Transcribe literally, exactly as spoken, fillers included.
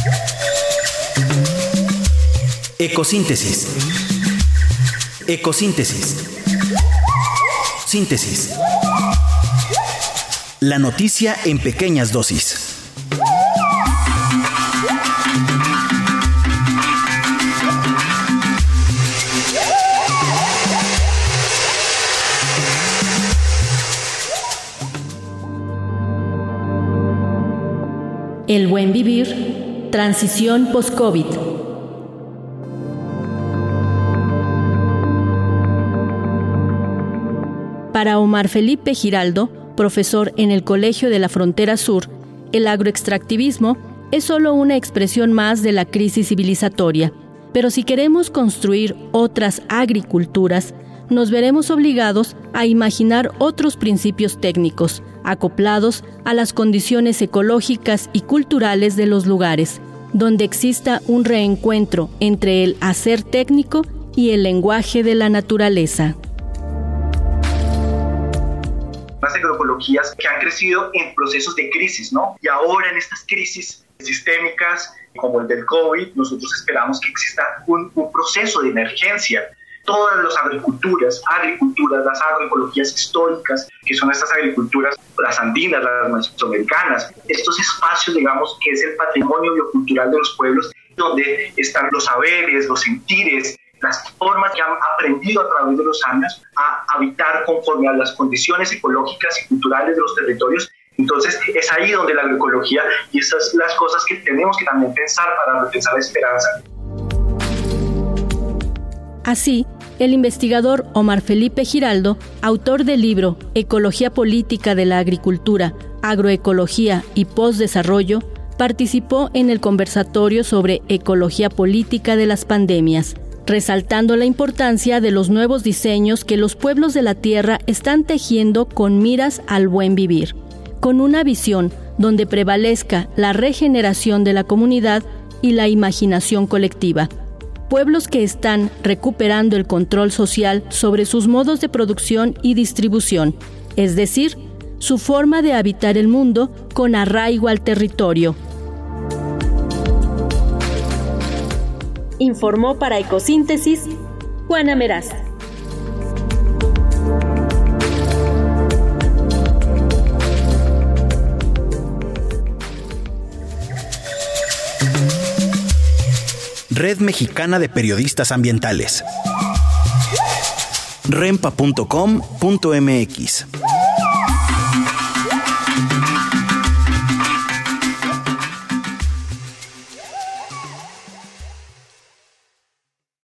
Ecosíntesis. Ecosíntesis. Síntesis. La noticia en pequeñas dosis. El buen vivir, transición post-COVID. Para Omar Felipe Giraldo, profesor en el Colegio de la Frontera Sur, el agroextractivismo es solo una expresión más de la crisis civilizatoria. Pero si queremos construir otras agriculturas, nos veremos obligados a imaginar otros principios técnicos, acoplados a las condiciones ecológicas y culturales de los lugares, donde exista un reencuentro entre el hacer técnico y el lenguaje de la naturaleza. Las agroecologías que han crecido en procesos de crisis, ¿no? Y ahora en estas crisis sistémicas, como el del COVID, nosotros esperamos que exista un, un proceso de emergencia. Todas las agriculturas, agriculturas, las agroecologías históricas, que son estas agriculturas, las andinas, las mesoamericanas, estos espacios, digamos, que es el patrimonio biocultural de los pueblos, donde están los saberes, los sentires, las formas que han aprendido a través de los años a habitar conforme a las condiciones ecológicas y culturales de los territorios. Entonces es ahí donde la agroecología, y esas son las cosas que tenemos que también pensar para repensar la esperanza. Así, el investigador Omar Felipe Giraldo, autor del libro Ecología Política de la Agricultura, Agroecología y Postdesarrollo, participó en el conversatorio sobre ecología política de las pandemias, resaltando la importancia de los nuevos diseños que los pueblos de la tierra están tejiendo con miras al buen vivir, con una visión donde prevalezca la regeneración de la comunidad y la imaginación colectiva. Pueblos que están recuperando el control social sobre sus modos de producción y distribución, es decir, su forma de habitar el mundo con arraigo al territorio. Informó para Ecosíntesis Juana Meraz. Red Mexicana de Periodistas Ambientales. renpa punto com punto m x